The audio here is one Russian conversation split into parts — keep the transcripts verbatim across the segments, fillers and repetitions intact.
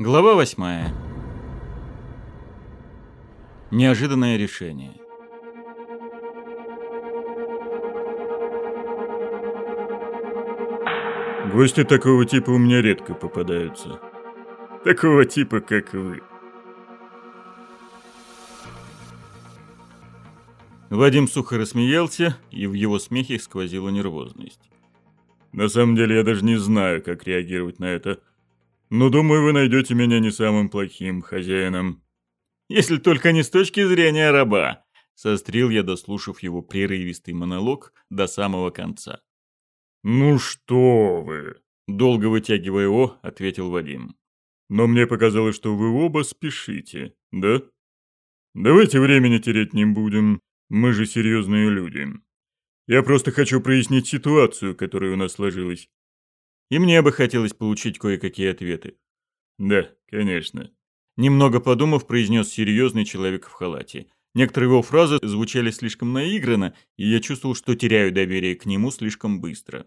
Глава восьмая. Неожиданное решение. Гости такого типа у меня редко попадаются. Такого типа, как вы. Вадим сухо рассмеялся, и в его смехе сквозила нервозность. На самом деле я даже не знаю, как реагировать на это. Но думаю, вы найдете меня не самым плохим хозяином. Если только не с точки зрения раба, сострил я, дослушав его прерывистый монолог до самого конца. Ну что вы, долго вытягивая «о», ответил Вадим. Но мне показалось, что вы оба спешите, да? Давайте времени терять не будем, мы же серьезные люди. Я просто хочу прояснить ситуацию, которая у нас сложилась. И мне бы хотелось получить кое-какие ответы. Да, конечно. Немного подумав, произнес серьезный человек в халате. Некоторые его фразы звучали слишком наигранно, и я чувствовал, что теряю доверие к нему слишком быстро.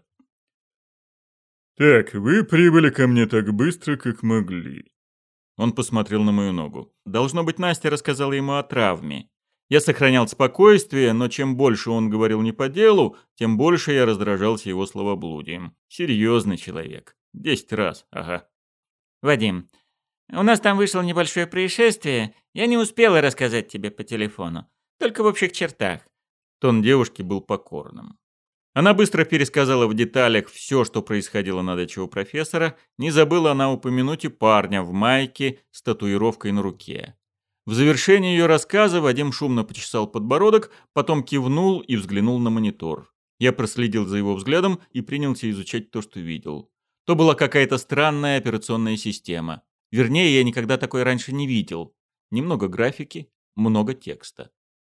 «Так, вы прибыли ко мне так быстро, как могли». Он посмотрел на мою ногу. Должно быть, Настя рассказала ему о травме. Я сохранял спокойствие, но чем больше он говорил не по делу, тем больше я раздражался его словоблудием. Серьезный человек. Десять раз, ага. «Вадим, у нас там вышло небольшое происшествие. Я не успела рассказать тебе по телефону. Только в общих чертах». Тон девушки был покорным. Она быстро пересказала в деталях все, что происходило на даче у профессора. Не забыла она упомянуть и парня в майке с татуировкой на руке. В завершении ее рассказа Вадим шумно почесал подбородок, потом кивнул и взглянул на монитор. Я проследил за его взглядом и принялся изучать то, что видел. То была какая-то странная операционная система. Вернее, я никогда такой раньше не видел. Немного графики, много текста.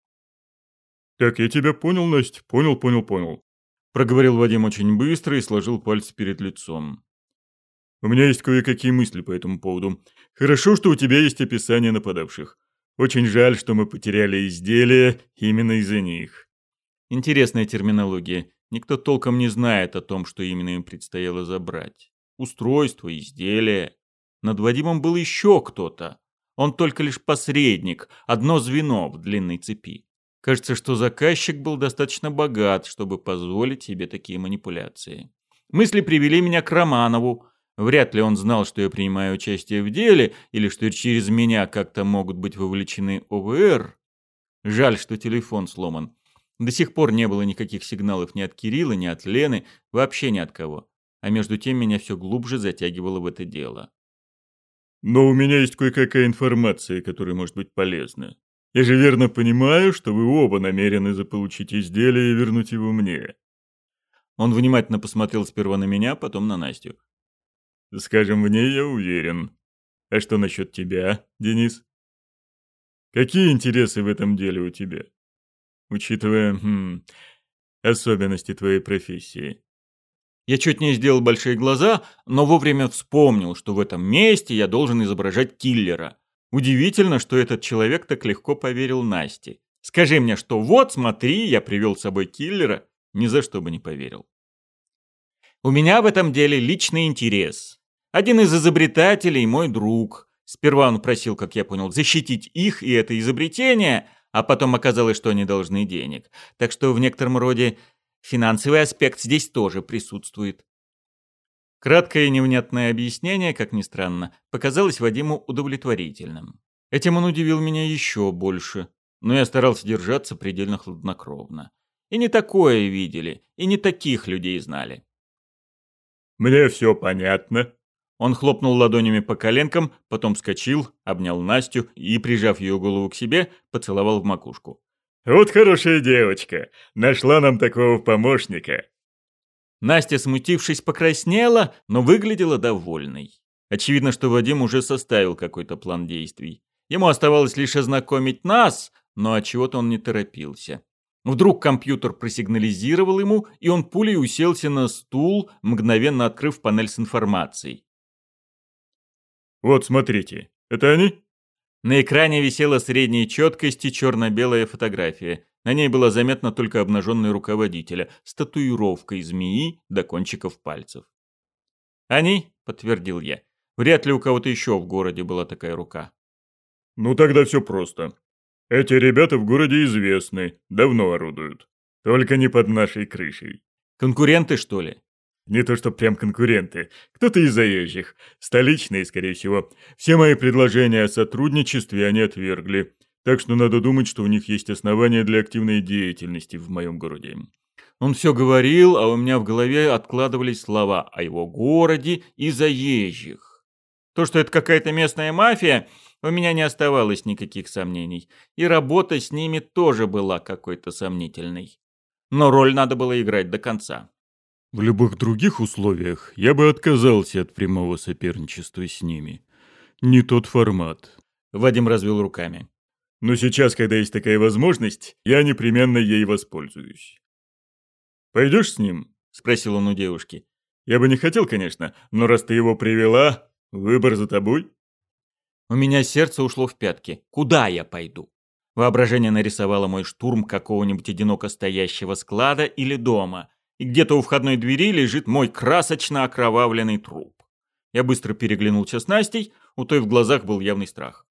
«Так, я тебя понял, Настя, понял, понял, понял», — проговорил Вадим очень быстро и сложил пальцы перед лицом. «У меня есть кое-какие мысли по этому поводу. Хорошо, что у тебя есть описание нападавших. Очень жаль, что мы потеряли изделия именно из-за них». Интересная терминология. Никто толком не знает о том, что именно им предстояло забрать. Устройство, изделия. Над Вадимом был еще кто-то. Он только лишь посредник, одно звено в длинной цепи. Кажется, что заказчик был достаточно богат, чтобы позволить себе такие манипуляции. Мысли привели меня к Романову. Вряд ли он знал, что я принимаю участие в деле, или что через меня как-то могут быть вовлечены О В Р. Жаль, что телефон сломан. До сих пор не было никаких сигналов ни от Кирилла, ни от Лены, вообще ни от кого. А между тем меня все глубже затягивало в это дело. «Но у меня есть кое-какая информация, которая может быть полезна. Я же верно понимаю, что вы оба намерены заполучить изделие и вернуть его мне». Он внимательно посмотрел сперва на меня, потом на Настю. «Скажем, в ней я уверен. А что насчет тебя, Денис? Какие интересы в этом деле у тебя? Учитывая хм, особенности твоей профессии». Я чуть не сделал большие глаза, но вовремя вспомнил, что в этом месте я должен изображать киллера. Удивительно, что этот человек так легко поверил Насте. Скажи мне, что вот, смотри, я привел с собой киллера, ни за что бы не поверил. У меня в этом деле личный интерес. Один из изобретателей мой друг. Сперва он просил, как я понял, защитить их и это изобретение, а потом оказалось, что они должны денег. Так что в некотором роде финансовый аспект здесь тоже присутствует. Краткое и невнятное объяснение, как ни странно, показалось Вадиму удовлетворительным. Этим он удивил меня еще больше, но я старался держаться предельно хладнокровно. И не такое видели, и не таких людей знали. «Мне все понятно». Он хлопнул ладонями по коленкам, потом вскочил, обнял Настю и, прижав ее голову к себе, поцеловал в макушку. «Вот хорошая девочка, нашла нам такого помощника». Настя, смутившись, покраснела, но выглядела довольной. Очевидно, что Вадим уже составил какой-то план действий. Ему оставалось лишь ознакомить нас, но отчего-то он не торопился. Вдруг компьютер просигнализировал ему, и он пулей уселся на стул, мгновенно открыв панель с информацией. «Вот, смотрите, это они?» На экране висела средней четкости черно-белая фотография. На ней было заметно только обнаженная рука водителя с татуировкой змеи до кончиков пальцев. «Они?» — подтвердил я. Вряд ли у кого-то еще в городе была такая рука. Ну тогда все просто. Эти ребята в городе известны, давно орудуют. Только не под нашей крышей. Конкуренты, что ли? Не то что прям конкуренты. Кто-то из заезжих. Столичные, скорее всего. Все мои предложения о сотрудничестве они отвергли. Так что надо думать, что у них есть основания для активной деятельности в моем городе. Он все говорил, а у меня в голове откладывались слова о его городе и заезжих. То, что это какая-то местная мафия, у меня не оставалось никаких сомнений. И работа с ними тоже была какой-то сомнительной. Но роль надо было играть до конца. В любых других условиях я бы отказался от прямого соперничества с ними. Не тот формат. Вадим развел руками. Но сейчас, когда есть такая возможность, я непременно ей воспользуюсь. «Пойдешь с ним?» – спросил он у девушки. «Я бы не хотел, конечно, но раз ты его привела, выбор за тобой». У меня сердце ушло в пятки. Куда я пойду? Воображение нарисовало мой штурм какого-нибудь одиноко стоящего склада или дома, и где-то у входной двери лежит мой красочно окровавленный труп. Я быстро переглянулся с Настей, у той в глазах был явный страх.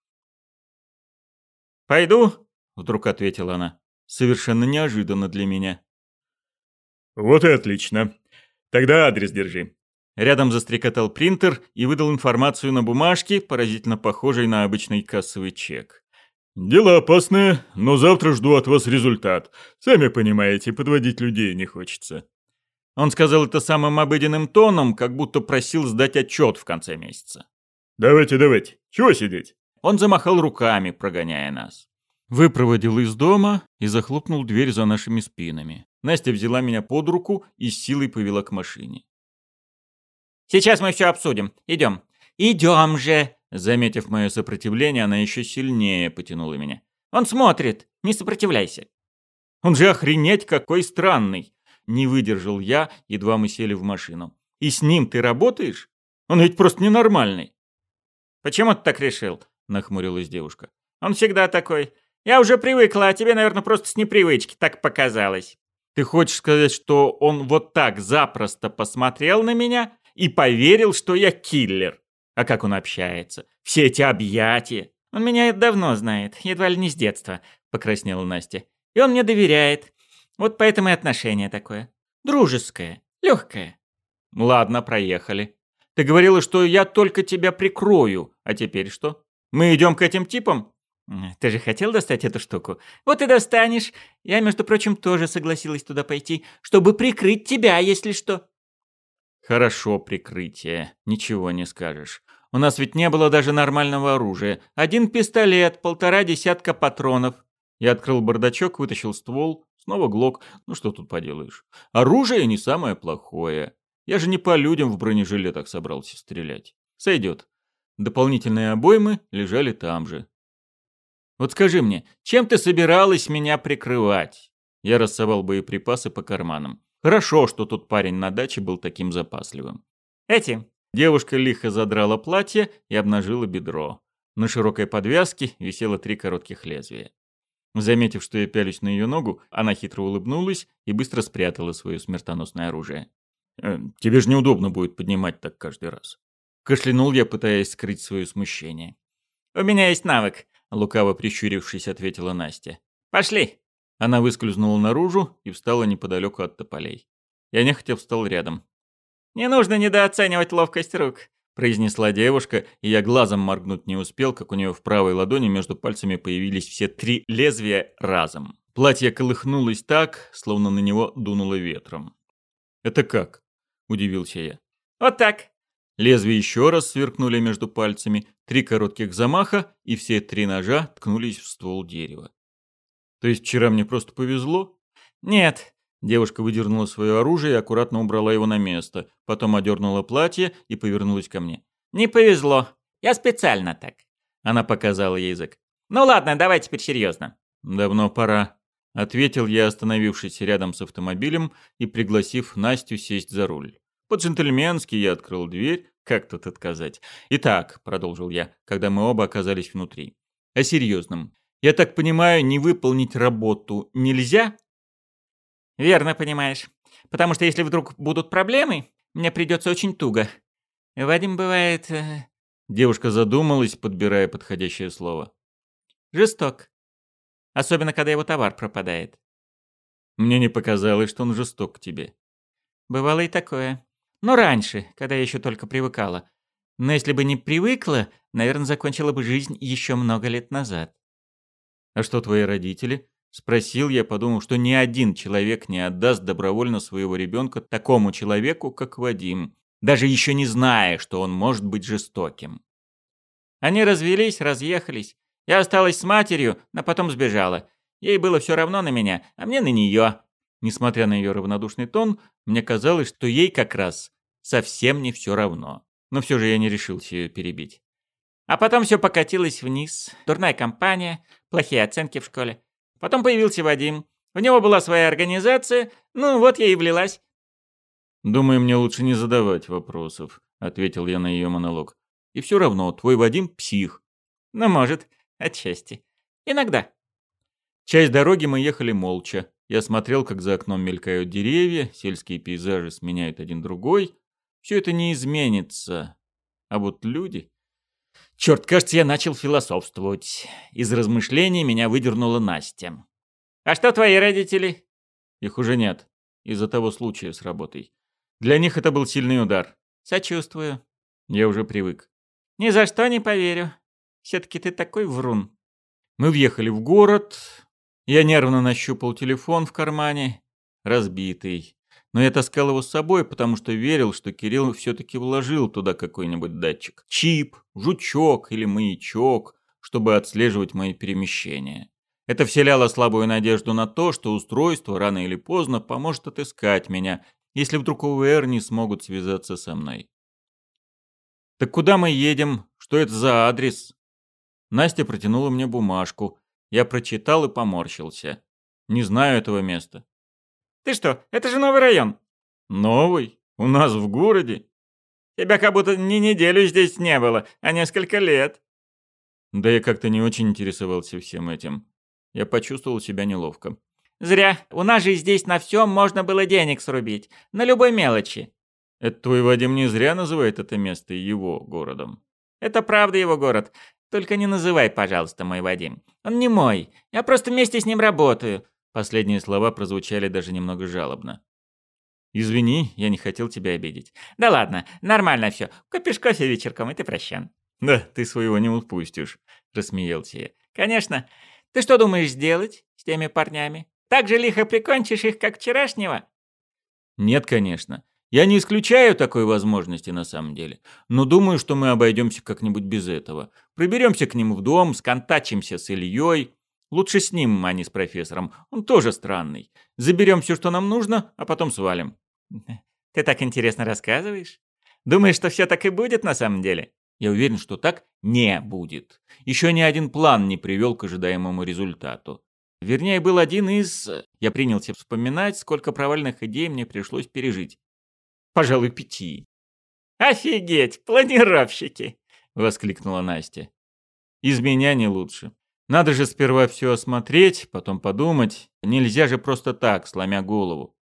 «Пойду», — вдруг ответила она, совершенно неожиданно для меня. «Вот и отлично. Тогда адрес держи». Рядом застрекотал принтер и выдал информацию на бумажке, поразительно похожей на обычный кассовый чек. «Дело опасное, но завтра жду от вас результат. Сами понимаете, подводить людей не хочется». Он сказал это самым обыденным тоном, как будто просил сдать отчет в конце месяца. «Давайте, давайте. Чего сидеть?» Он замахал руками, прогоняя нас. Выпроводил из дома и захлопнул дверь за нашими спинами. Настя взяла меня под руку и с силой повела к машине. «Сейчас мы все обсудим. Идем». «Идем же!» Заметив мое сопротивление, она еще сильнее потянула меня. «Он смотрит! Не сопротивляйся!» «Он же охренеть какой странный!» Не выдержал я, едва мы сели в машину. «И с ним ты работаешь? Он ведь просто ненормальный!» «Почему ты так решил?» Нахмурилась девушка. «Он всегда такой. Я уже привыкла, а тебе, наверное, просто с непривычки так показалось». «Ты хочешь сказать, что он вот так запросто посмотрел на меня и поверил, что я киллер? А как он общается? Все эти объятия!» «Он меня давно знает, едва ли не с детства», — покраснела Настя. «И он мне доверяет. Вот поэтому и отношение такое. Дружеское, легкое». «Ладно, проехали. Ты говорила, что я только тебя прикрою. А теперь что? Мы идем к этим типам?» «Ты же хотел достать эту штуку? Вот и достанешь. Я, между прочим, тоже согласилась туда пойти, чтобы прикрыть тебя, если что». «Хорошо, прикрытие. Ничего не скажешь. У нас ведь не было даже нормального оружия. Один пистолет, полтора десятка патронов». Я открыл бардачок, вытащил ствол, снова глок. Ну что тут поделаешь? Оружие не самое плохое. Я же не по людям в бронежилетах собрался стрелять. Сойдет. Дополнительные обоймы лежали там же. «Вот скажи мне, чем ты собиралась меня прикрывать?» Я рассовал боеприпасы по карманам. Хорошо, что тут парень на даче был таким запасливым. «Этим». Девушка лихо задрала платье и обнажила бедро. На широкой подвязке висело три коротких лезвия. Заметив, что я пялюсь на ее ногу, она хитро улыбнулась и быстро спрятала свое смертоносное оружие. «Э, «Тебе же неудобно будет поднимать так каждый раз». Кашлянул я, пытаясь скрыть свое смущение. «У меня есть навык», — лукаво прищурившись, ответила Настя. «Пошли!» Она выскользнула наружу и встала неподалеку от тополей. Я нехотя встал рядом. «Не нужно недооценивать ловкость рук», — произнесла девушка, и я глазом моргнуть не успел, как у нее в правой ладони между пальцами появились все три лезвия разом. Платье колыхнулось так, словно на него дунуло ветром. «Это как?» — удивился я. «Вот так». Лезвия еще раз сверкнули между пальцами, три коротких замаха, и все три ножа ткнулись в ствол дерева. «То есть вчера мне просто повезло?» «Нет». Девушка выдернула свое оружие и аккуратно убрала его на место, потом одернула платье и повернулась ко мне. «Не повезло. Я специально так». Она показала язык. «Ну ладно, давай теперь серьезно». «Давно пора», — ответил я, остановившись рядом с автомобилем и пригласив Настю сесть за руль. По-джентльменски я открыл дверь, как тут отказать. «Итак», — продолжил я, когда мы оба оказались внутри, — «о серьезном. Я так понимаю, не выполнить работу нельзя?» «Верно понимаешь. Потому что если вдруг будут проблемы, мне придется очень туго. Вадим бывает...» Девушка задумалась, подбирая подходящее слово. Жесток. Особенно, когда его товар пропадает. Мне не показалось, что он жесток к тебе. Бывало и такое. Но раньше, когда я еще только привыкала. Но если бы не привыкла, наверное, закончила бы жизнь еще много лет назад. А что твои родители? Спросил я, подумал, что ни один человек не отдаст добровольно своего ребенка такому человеку, как Вадим, даже еще не зная, что он может быть жестоким. Они развелись, разъехались. Я осталась с матерью, но потом сбежала. Ей было все равно на меня, а мне на нее. Несмотря на ее равнодушный тон, мне казалось, что ей как раз совсем не все равно. Но все же я не решился ее перебить. А потом все покатилось вниз. Дурная компания, плохие оценки в школе. Потом появился Вадим. У него была своя организация, ну вот я и влилась. «Думаю, мне лучше не задавать вопросов», — ответил я на ее монолог. «И все равно, твой Вадим — псих». Ну, может, отчасти. Иногда. Часть дороги мы ехали молча. Я смотрел, как за окном мелькают деревья, сельские пейзажи сменяют один другой. Все это не изменится. А вот люди... Черт, кажется, я начал философствовать. Из размышлений меня выдернула Настя. «А что твои родители?» Их уже нет. Из-за того случая с работой. Для них это был сильный удар. «Сочувствую». Я уже привык. «Ни за что не поверю. Все-таки ты такой врун». Мы въехали в город. Я нервно нащупал телефон в кармане. Разбитый. Но я таскал его с собой, потому что верил, что Кирилл все-таки вложил туда какой-нибудь датчик. Чип, жучок или маячок, чтобы отслеживать мои перемещения. Это вселяло слабую надежду на то, что устройство рано или поздно поможет отыскать меня, если вдруг ОВР не смогут связаться со мной. «Так куда мы едем? Что это за адрес?» Настя протянула мне бумажку. Я прочитал и поморщился. «Не знаю этого места». «Ты что, это же новый район». «Новый? У нас в городе?» «Тебя как будто ни неделю здесь не было, а несколько лет». Да я как-то не очень интересовался всем этим. Я почувствовал себя неловко. «Зря. У нас же здесь на всем можно было денег срубить. На любой мелочи». «Это твой Вадим не зря называет это место его городом?» «Это правда его город. Только не называй, пожалуйста, мой Вадим. Он не мой. Я просто вместе с ним работаю». Последние слова прозвучали даже немного жалобно. «Извини, я не хотел тебя обидеть». «Да ладно, нормально все. Купишь кофе вечерком, и ты прощен». «Да, ты своего не упустишь», — рассмеялся я. «Конечно. Ты что думаешь сделать с теми парнями? Так же лихо прикончишь их, как вчерашнего?» «Нет, конечно. Я не исключаю такой возможности на самом деле. Но думаю, что мы обойдемся как-нибудь без этого. Проберемся к ним в дом, сконтачимся с Ильей. Лучше с ним, а не с профессором. Он тоже странный. Заберем все, что нам нужно, а потом свалим». «Ты так интересно рассказываешь? Думаешь, что все так и будет на самом деле?» Я уверен, что так не будет. Еще ни один план не привел к ожидаемому результату. Вернее, был один из... Я принялся вспоминать, сколько провальных идей мне пришлось пережить. Пожалуй, пяти. «Офигеть, планировщики!» — воскликнула Настя. «Из меня не лучше. Надо же сперва все осмотреть, потом подумать. Нельзя же просто так, сломя голову».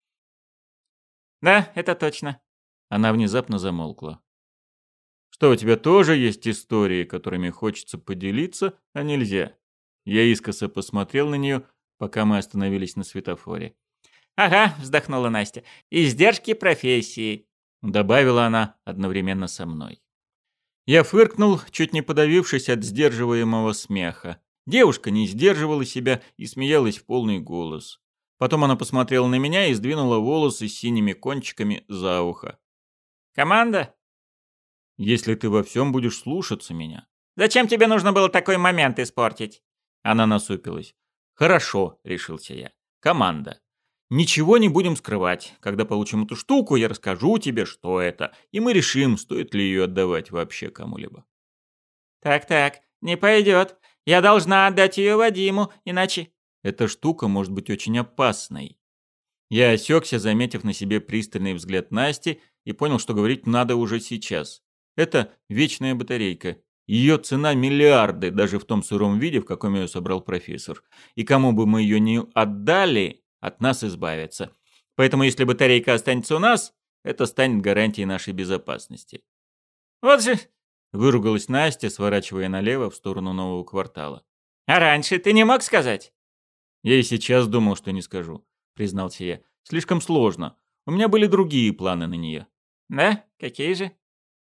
«Да, это точно». Она внезапно замолкла. «Что, у тебя тоже есть истории, которыми хочется поделиться, а нельзя?» Я искоса посмотрел на нее, пока мы остановились на светофоре. «Ага», — вздохнула Настя, — «издержки профессии», — добавила она одновременно со мной. Я фыркнул, чуть не подавившись от сдерживаемого смеха. Девушка не сдерживала себя и смеялась в полный голос. Потом она посмотрела на меня и сдвинула волосы с синими кончиками за ухо. «Команда?» «Если ты во всем будешь слушаться меня». «Зачем тебе нужно было такой момент испортить?» Она насупилась. «Хорошо», — решился я. «Команда. Ничего не будем скрывать. Когда получим эту штуку, я расскажу тебе, что это, и мы решим, стоит ли ее отдавать вообще кому-либо». «Так-так, не пойдет. Я должна отдать ее Вадиму, иначе...» «Эта штука может быть очень опасной». Я осекся, заметив на себе пристальный взгляд Насти, и понял, что говорить надо уже сейчас. Это вечная батарейка. Ее цена миллиарды, даже в том сыром виде, в каком ее собрал профессор. И кому бы мы ее не отдали, от нас избавятся. Поэтому если батарейка останется у нас, это станет гарантией нашей безопасности. «Вот же Выругалась Настя, сворачивая налево в сторону нового квартала. «А раньше ты не мог сказать?» «Я и сейчас думал, что не скажу», — признался я. «Слишком сложно. У меня были другие планы на нее». «Да? Какие же?»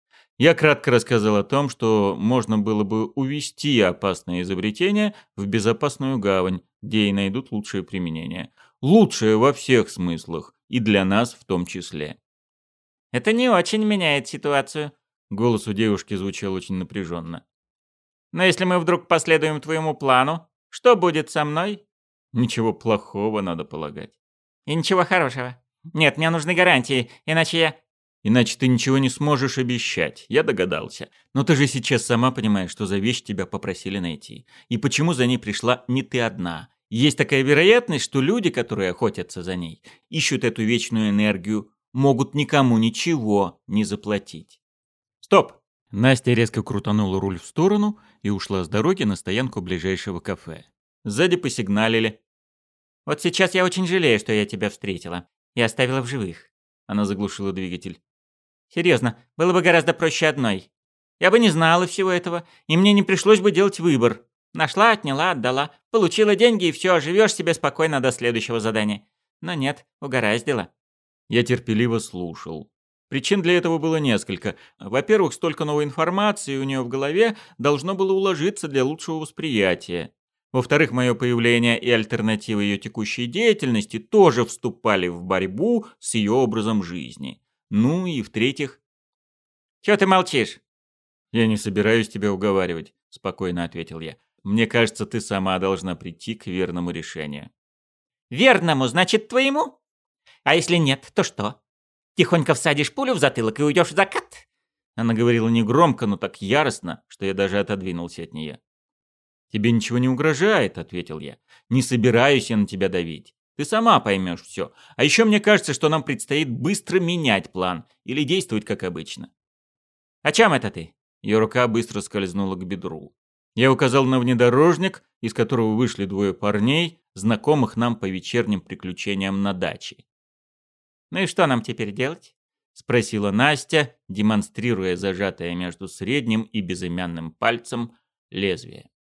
Я кратко рассказал о том, что можно было бы увезти опасное изобретение в безопасную гавань, где и найдут лучшее применение. Лучшее во всех смыслах, и для нас в том числе. «Это не очень меняет ситуацию», — голос у девушки звучал очень напряженно. «Но если мы вдруг последуем твоему плану, что будет со мной?» «Ничего плохого, надо полагать». «И ничего хорошего. Нет, мне нужны гарантии, иначе я...» «Иначе ты ничего не сможешь обещать, я догадался. Но ты же сейчас сама понимаешь, что за вещь тебя попросили найти. И почему за ней пришла не ты одна. Есть такая вероятность, что люди, которые охотятся за ней, ищут эту вечную энергию, могут никому ничего не заплатить». «Стоп!» Настя резко крутанула руль в сторону и ушла с дороги на стоянку ближайшего кафе. Сзади посигналили. «Вот сейчас я очень жалею, что я тебя встретила и оставила в живых». Она заглушила двигатель. «Серьезно, было бы гораздо проще одной. Я бы не знала всего этого, и мне не пришлось бы делать выбор. Нашла, отняла, отдала, получила деньги и все, живешь себе спокойно до следующего задания. Но нет, угораздило». Я терпеливо слушал. Причин для этого было несколько. Во-первых, столько новой информации у нее в голове должно было уложиться для лучшего восприятия. Во-вторых, мое появление и альтернативы ее текущей деятельности тоже вступали в борьбу с ее образом жизни. Ну и в-третьих... «Чего ты молчишь?» «Я не собираюсь тебя уговаривать», — спокойно ответил я. «Мне кажется, ты сама должна прийти к верному решению». «Верному, значит, твоему? А если нет, то что? Тихонько всадишь пулю в затылок и уйдешь в закат?» Она говорила негромко, но так яростно, что я даже отодвинулся от нее. «Тебе ничего не угрожает», — ответил я. «Не собираюсь я на тебя давить. Ты сама поймешь все. А еще мне кажется, что нам предстоит быстро менять план или действовать как обычно». «О чем это ты?» Ее рука быстро скользнула к бедру. Я указал на внедорожник, из которого вышли двое парней, знакомых нам по вечерним приключениям на даче. «Ну и что нам теперь делать?» — спросила Настя, демонстрируя зажатое между средним и безымянным пальцем лезвие.